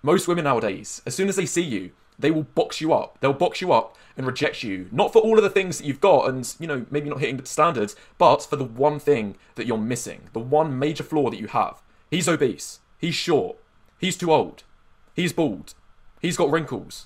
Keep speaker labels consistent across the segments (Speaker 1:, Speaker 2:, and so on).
Speaker 1: Most women nowadays, as soon as they see you, they will box you up. They'll box you up and reject you. Not for all of the things that you've got and, maybe not hitting the standards, but for the one thing that you're missing. The one major flaw that you have. He's obese. He's short. He's too old. He's bald. He's got wrinkles.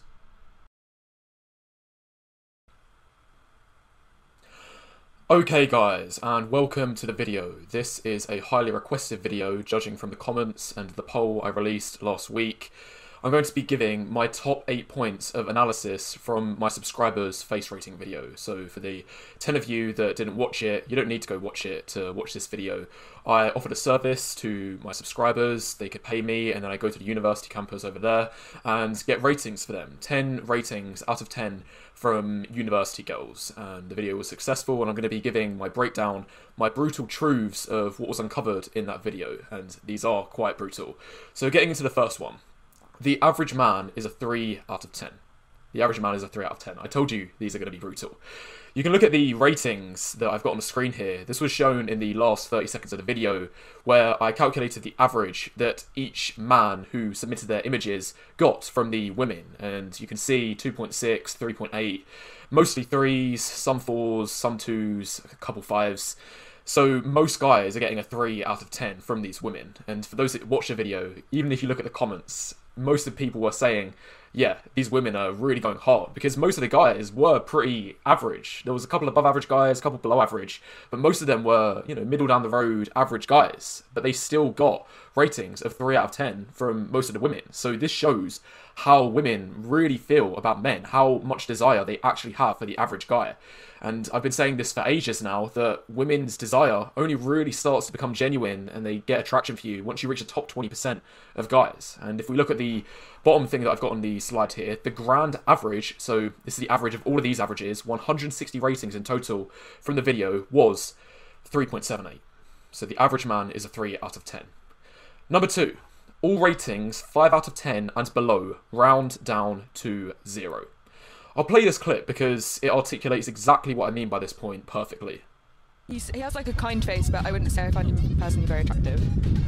Speaker 1: Okay guys, and welcome to the video. This is a highly requested video, judging from the comments and the poll I released last week. I'm going to be giving my top 8 points of analysis from my subscribers' face rating video. So for the 10 of you that didn't watch it, you don't need to go watch it to watch this video. I offered a service to my subscribers, they could pay me, and then I go to the university campus over there and get ratings for them. 10 ratings out of 10 from university girls, and the video was successful, and I'm going to be giving my breakdown, my brutal truths of what was uncovered in that video, and these are quite brutal. So getting into the first one. The average man is a 3 out of 10. The average man is a 3 out of 10. I told you these are going to be brutal. You can look at the ratings that I've got on the screen here. This was shown in the last 30 seconds of the video, where I calculated the average that each man who submitted their images got from the women. And you can see 2.6, 3.8, mostly 3s, some 4s, some 2s, a couple 5s. So most guys are getting a 3 out of 10 from these women. And for those that watch the video, even if you look at the comments, most of the people were saying, yeah, these women are really going hard, because most of the guys were pretty average. There was a couple above average guys, a couple below average, but most of them were, middle down the road average guys, but they still got ratings of 3 out of 10 from most of the women. So this shows how women really feel about men, how much desire they actually have for the average guy. And I've been saying this for ages now, that women's desire only really starts to become genuine and they get attraction for you once you reach the top 20% of guys. And if we look at the bottom thing that I've got on the slide here, the grand average, so this is the average of all of these averages, 160 ratings in total from the video, was 3.78. So the average man is a 3 out of 10. Number 2, all ratings 5 out of 10 and below round down to 0. I'll play this clip because it articulates exactly what I mean by this point perfectly.
Speaker 2: He has like a kind face, but I wouldn't say I find him personally very attractive.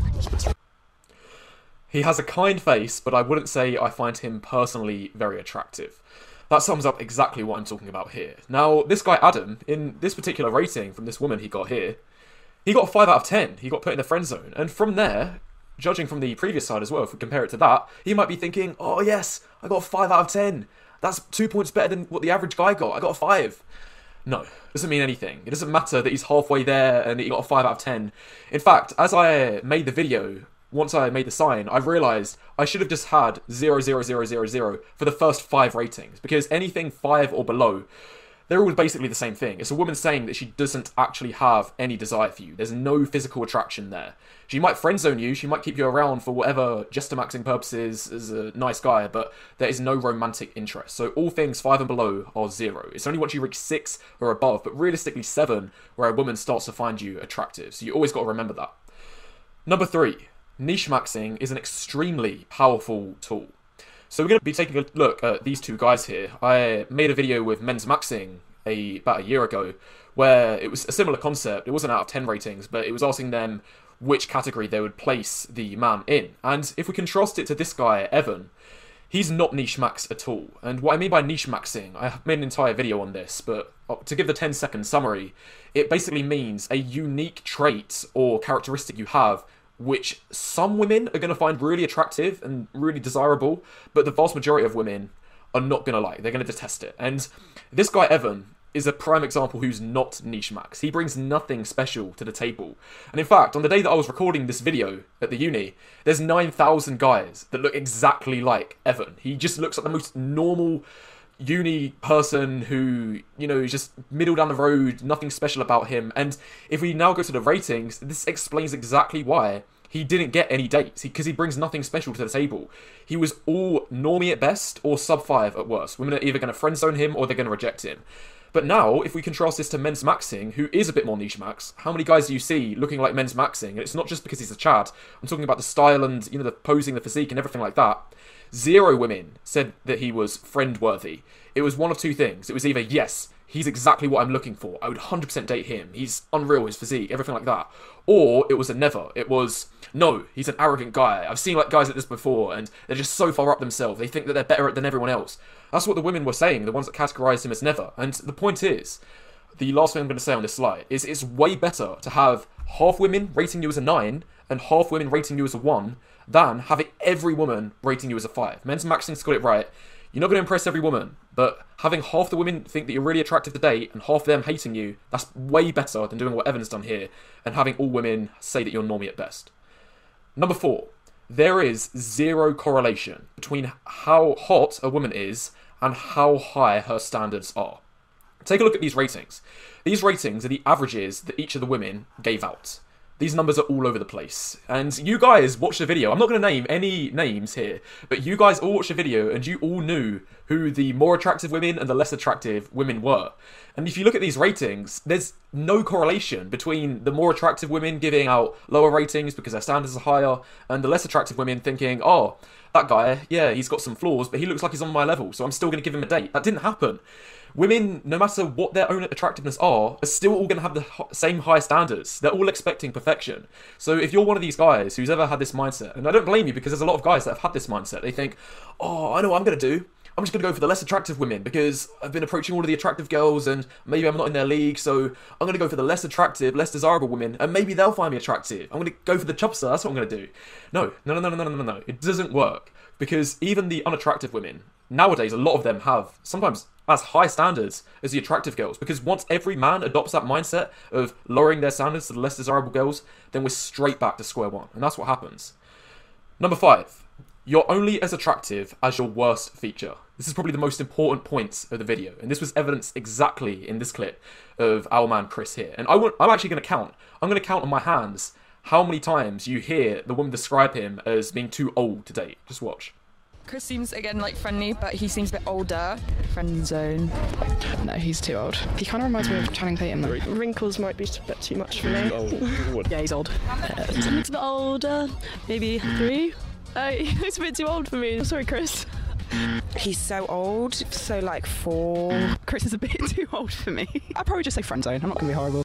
Speaker 1: He has a kind face, but I wouldn't say I find him personally very attractive. That sums up exactly what I'm talking about here. Now, this guy Adam, in this particular rating from this woman he got here, he got a 5 out of 10. He got put in the friend zone. And from there, judging from the previous side as well, if we compare it to that, he might be thinking, oh yes, I got a 5 out of 10. That's 2 points better than what the average guy got. I got a 5. No, doesn't mean anything. It doesn't matter that he's halfway there and that he got a 5 out of 10. In fact, as I made the video, once I made the sign, I realised I should have just had 0, 0, 0, 0, 0 for the first 5 ratings. Because anything 5 or below, they're all basically the same thing. It's a woman saying that she doesn't actually have any desire for you. There's no physical attraction there. She might friend zone you, she might keep you around for whatever Gestamaxing purposes as a nice guy, but there is no romantic interest. So all things 5 and below are 0. It's only once you reach 6 or above, but realistically 7, where a woman starts to find you attractive. So you always got to remember that. Number 3, niche maxing is an extremely powerful tool. So we're going to be taking a look at these two guys here. I made a video with Men's Maxing about a year ago, where it was a similar concept. It wasn't out of 10 ratings, but it was asking them which category they would place the man in. And if we contrast it to this guy, Evan, he's not niche max at all. And what I mean by niche maxing, I made an entire video on this, but to give the 10-second summary, it basically means a unique trait or characteristic you have which some women are going to find really attractive and really desirable, but the vast majority of women are not going to like. They're going to detest it. And this guy, Evan, is a prime example who's not niche max. He brings nothing special to the table. And in fact, on the day that I was recording this video at the uni, there's 9,000 guys that look exactly like Evan. He just looks like the most normal uni person who, is just middle down the road, nothing special about him. And if we now go to the ratings, this explains exactly why he didn't get any dates, because he brings nothing special to the table. He was all normie at best or sub 5 at worst. Women are either going to friend zone him or they're going to reject him. But now, if we contrast this to Men's Maxing, who is a bit more niche max, how many guys do you see looking like Men's Maxing? And it's not just because he's a Chad. I'm talking about the style and, the posing, the physique and everything like that. 0 women said that he was friend-worthy. It was one of two things. It was either, yes, he's exactly what I'm looking for. I would 100% date him. He's unreal, his physique, everything like that. Or it was a never. It was, no, he's an arrogant guy. I've seen like guys like this before, and they're just so far up themselves. They think that they're better than everyone else. That's what the women were saying, the ones that categorised him as never. And the point is, the last thing I'm going to say on this slide is it's way better to have half women rating you as a 9 and half women rating you as a 1 than having every woman rating you as a 5. Men's Maxing's got it right. You're not going to impress every woman, but having half the women think that you're really attractive to date and half them hating you, that's way better than doing what Evan's done here and having all women say that you're normie at best. Number 4. There is zero correlation between how hot a woman is and how high her standards are. Take a look at these ratings. These ratings are the averages that each of the women gave out. These numbers are all over the place. And you guys watched the video. I'm not going to name any names here, but you guys all watched the video and you all knew who the more attractive women and the less attractive women were. And if you look at these ratings, there's no correlation between the more attractive women giving out lower ratings because their standards are higher and the less attractive women thinking, oh, that guy, yeah, he's got some flaws, but he looks like he's on my level, so I'm still going to give him a date. That didn't happen. Women, no matter what their own attractiveness are still all going to have the same high standards. They're all expecting perfection. So if you're one of these guys who's ever had this mindset, and I don't blame you because there's a lot of guys that have had this mindset, they think, oh, I know what I'm going to do. I'm just going to go for the less attractive women because I've been approaching all of the attractive girls and maybe I'm not in their league, so I'm going to go for the less attractive, less desirable women and maybe they'll find me attractive. I'm going to go for the chubster, that's what I'm going to do. No. It doesn't work because even the unattractive women, nowadays a lot of them have sometimes as high standards as the attractive girls because once every man adopts that mindset of lowering their standards to the less desirable girls, then we're straight back to square one and that's what happens. Number 5. You're only as attractive as your worst feature. This is probably the most important point of the video, and this was evidenced exactly in this clip of our man Chris here. And I'm actually going to count. I'm going to count on my hands how many times you hear the woman describe him as being too old to date. Just watch.
Speaker 2: Chris seems, again, like friendly, but he seems a bit older. Friend zone.
Speaker 3: No, he's too old. He kind of reminds me of Channing Tatum, though.
Speaker 4: Wrinkles might be a bit too much for me.
Speaker 3: Yeah, he's old.
Speaker 4: He's a bit older, maybe 3. He's a bit too old for me. I'm sorry, Chris.
Speaker 5: He's so old, so like 4.
Speaker 3: Chris is a bit too old for me. I'd probably just say friend zone. I'm not going to be horrible.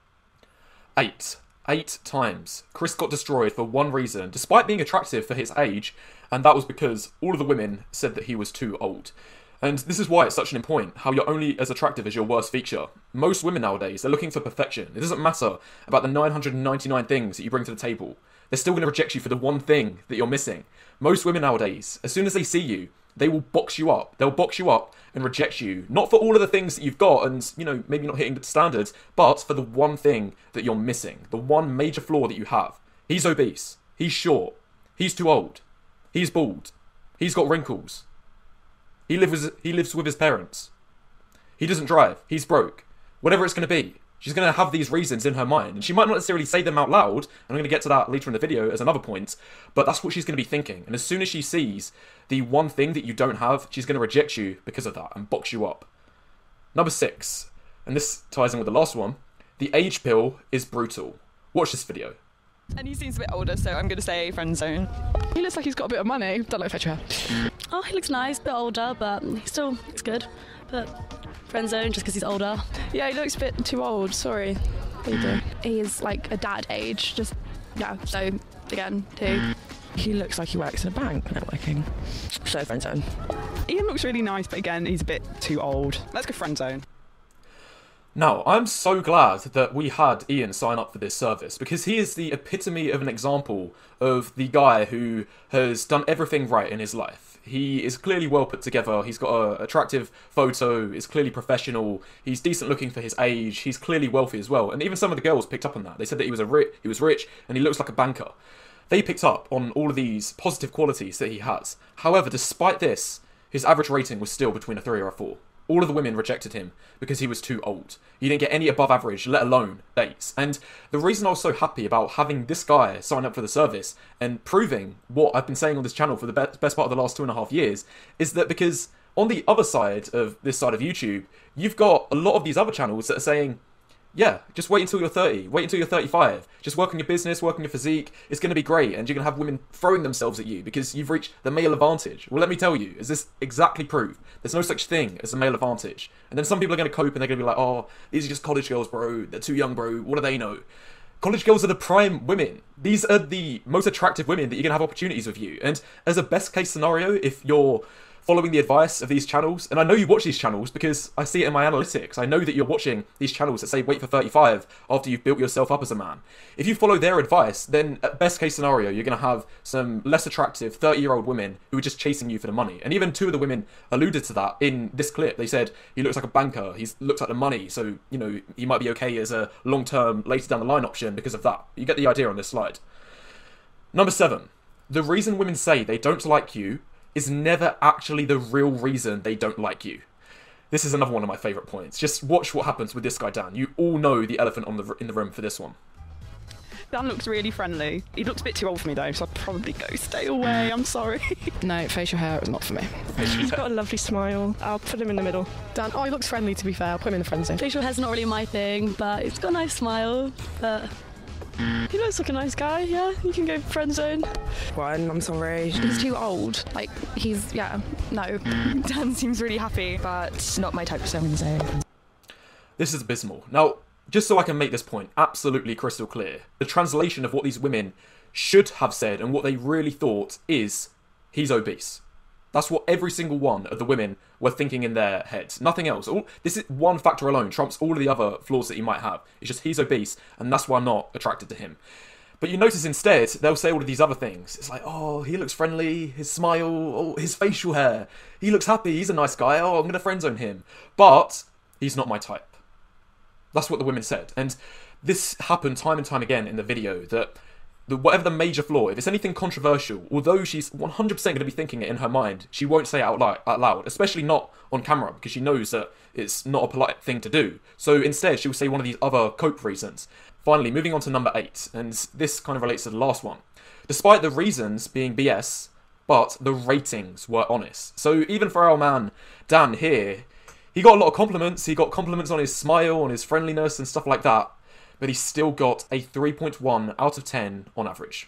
Speaker 1: 8. 8 times. Chris got destroyed for one reason, despite being attractive for his age, and that was because all of the women said that he was too old. And this is why it's such an important, how you're only as attractive as your worst feature. Most women nowadays, they're looking for perfection. It doesn't matter about the 999 things that you bring to the table. They're still going to reject you for the one thing that you're missing. Most women nowadays, as soon as they see you, they will box you up. They'll box you up and reject you. Not for all of the things that you've got and, you know, maybe not hitting the standards, but for the one thing that you're missing. The one major flaw that you have. He's obese. He's short. He's too old. He's bald. He's got wrinkles. He lives with his parents. He doesn't drive. He's broke. Whatever it's going to be. She's going to have these reasons in her mind. And she might not necessarily say them out loud. And I'm going to get to that later in the video as another point. But that's what she's going to be thinking. And as soon as she sees the one thing that you don't have, she's going to reject you because of that and box you up. Number 6. And this ties in with the last one. The age pill is brutal. Watch this video.
Speaker 2: And he seems a bit older, so I'm going to say friend zone.
Speaker 3: He looks like he's got a bit of money. Don't like fetch hair.
Speaker 4: Oh, he looks nice, a bit older, but he still looks good. But friend zone just because he's older.
Speaker 3: Yeah, he looks a bit too old. Sorry. What are you doing? He's like a dad age. Just, yeah, so again, 2.
Speaker 5: He looks like he works in a bank networking. So friend zone.
Speaker 3: Ian looks really nice, but again, he's a bit too old. Let's go friend zone.
Speaker 1: Now, I'm so glad that we had Ian sign up for this service because he is the epitome of an example of the guy who has done everything right in his life. He is clearly well put together, he's got an attractive photo, is clearly professional, he's decent looking for his age, he's clearly wealthy as well. And even some of the girls picked up on that. They said that he was rich and he looks like a banker. They picked up on all of these positive qualities that he has. However, despite this, his average rating was still between a 3 or a 4. All of the women rejected him because he was too old. He didn't get any above average, let alone dates. And the reason I was so happy about having this guy sign up for the service and proving what I've been saying on this channel for the best part of the last 2.5 years is that because on the other side of this side of YouTube, you've got a lot of these other channels that are saying, Yeah, just wait until you're 30. Wait until you're 35. Just work on your business, work on your physique. It's going to be great, and you're going to have women throwing themselves at you because you've reached the male advantage. Well, let me tell you, is this exactly proof? There's no such thing as a male advantage. And then some people are going to cope and they're going to be like, oh, these are just college girls, bro. They're too young, bro. What do they know? College girls are the prime women. These are the most attractive women that you're going to have opportunities with you. And as a best case scenario, if you're following the advice of these channels, and I know you watch these channels because I see it in my analytics. I know that you're watching these channels that say wait for 35 after you've built yourself up as a man. If you follow their advice, then at best case scenario, you're going to have some less attractive 30-year-old women who are just chasing you for the money. And even two of the women alluded to that in this clip. They said, he looks like a banker, he looks like the money, so, you know, he might be okay as a long-term, later down the line option because of that. You get the idea on this slide. Number 7. The reason women say they don't like you is never actually the real reason they don't like you. This is another one of my favourite points. Just watch what happens with this guy, Dan. You all know the elephant in the room for this one.
Speaker 5: Dan looks really friendly. He looks a bit too old for me though, so I'd probably go stay away. I'm sorry.
Speaker 6: No, facial hair is not for me.
Speaker 7: He's got a lovely smile. I'll put him in the middle. Dan, oh, he looks friendly to be fair. I'll put him in the friend zone.
Speaker 4: Facial hair's not really my thing, but he's got a nice smile. But
Speaker 7: He looks like a nice guy, yeah. You can go friend zone.
Speaker 5: One, I'm sorry.
Speaker 3: He's too old. Like, no.
Speaker 2: Dan seems really happy, but not my type, so I'm gonna say.
Speaker 1: This is abysmal. Now, just so I can make this point absolutely crystal clear, the translation of what these women should have said and what they really thought is, he's obese. That's what every single one of the women were thinking in their heads. Nothing else. This is one factor alone trumps all of the other flaws that he might have. It's just he's obese, and that's why I'm not attracted to him. But you notice instead, they'll say all of these other things. It's like, oh, he looks friendly, his smile, oh, his facial hair. He looks happy, he's a nice guy, oh, I'm going to friend zone him. But he's not my type. That's what the women said. And this happened time and time again in the video, that whatever the major flaw, if it's anything controversial, although she's 100% going to be thinking it in her mind, she won't say it out loud, especially not on camera, because she knows that it's not a polite thing to do. So instead, she will say one of these other cope reasons. Finally, moving on to number 8, and this kind of relates to the last one. Despite the reasons being BS, but the ratings were honest. So even for our man, Dan here, he got a lot of compliments. He got compliments on his smile, on his friendliness and stuff like that. But he still got a 3.1 out of 10 on average.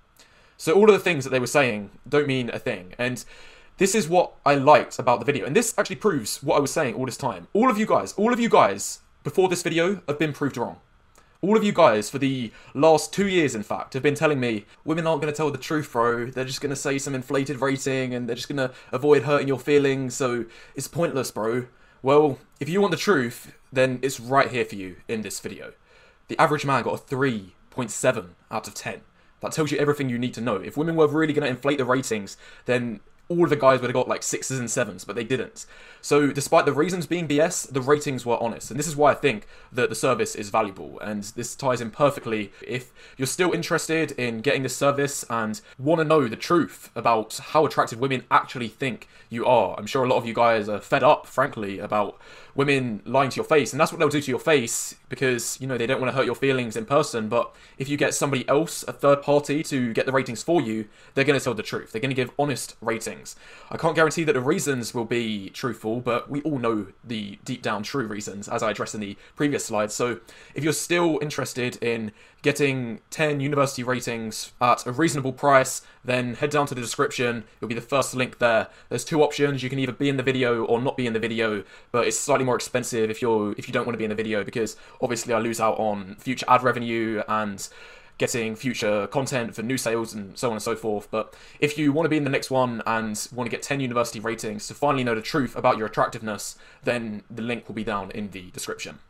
Speaker 1: So all of the things that they were saying don't mean a thing. And this is what I liked about the video. And this actually proves what I was saying all this time. All of you guys, before this video, have been proved wrong. All of you guys, for the last 2 years, in fact, have been telling me, women aren't going to tell the truth, bro. They're just going to say some inflated rating, and they're just going to avoid hurting your feelings, so it's pointless, bro. Well, if you want the truth, then it's right here for you in this video. The average man got a 3.7 out of 10. That tells you everything you need to know. If women were really going to inflate the ratings, then all of the guys would have got like 6s and 7s, but they didn't. So despite the reasons being BS, the ratings were honest. And this is why I think that the service is valuable. And this ties in perfectly. If you're still interested in getting this service and want to know the truth about how attractive women actually think you are, I'm sure a lot of you guys are fed up, frankly, about women lying to your face. And that's what they'll do to your face because, you know, they don't want to hurt your feelings in person. But if you get somebody else, a third party, to get the ratings for you, they're going to tell the truth. They're going to give honest ratings. I can't guarantee that the reasons will be truthful, but we all know the deep down true reasons, as I addressed in the previous slide. So if you're still interested in getting 10 university ratings at a reasonable price, then head down to the description. It'll be the first link there. There's 2 options. You can either be in the video or not be in the video, but it's slightly more expensive if you don't want to be in the video, because obviously I lose out on future ad revenue and getting future content for new sales and so on and so forth. But if you want to be in the next one and want to get 10 university ratings to finally know the truth about your attractiveness, then the link will be down in the description.